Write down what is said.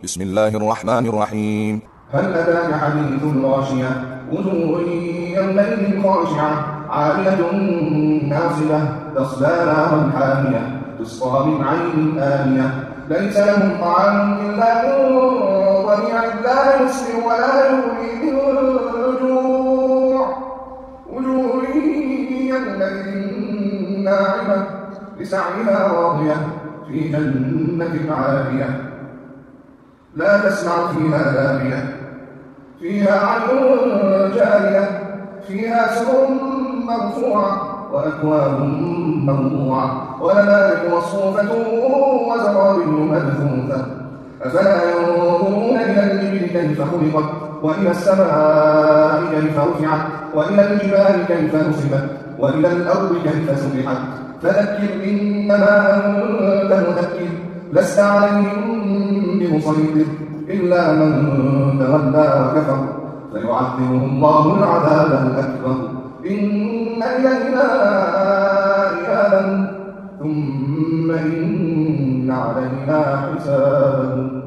بسم الله الرحمن الرحيم. هل أتاك حديث الغاشية وجوه يومئذ خاشعة عاملة ناصبة تصلى نارا حامية تسقى من عين آنية ليس لهم طعام إلا من ضريع لا يسمن ولا يغني من جوع وجوه يومئذ ناعمة لسعيها راضية في جنة عالية لا تسمع فيها لاغية فيها عين جارية فيها سرر مرفوعة وأكواب موضوعة ونمارق مصفوفة وزرابي مبثوثة أفلا ينظرون إلى الإبل كيف خلقت وإلى السماء كيف رفعت وإلى الجبال كيف نصبت وإلى الأرض كيف سطحت فذكر إنما أنت مذكر لست عليهم بمسيطر إلا من تولى وكفر فيعذبه الله العذاب الأكبر إن إلينا إيابهم ثم إن علينا حسابهم.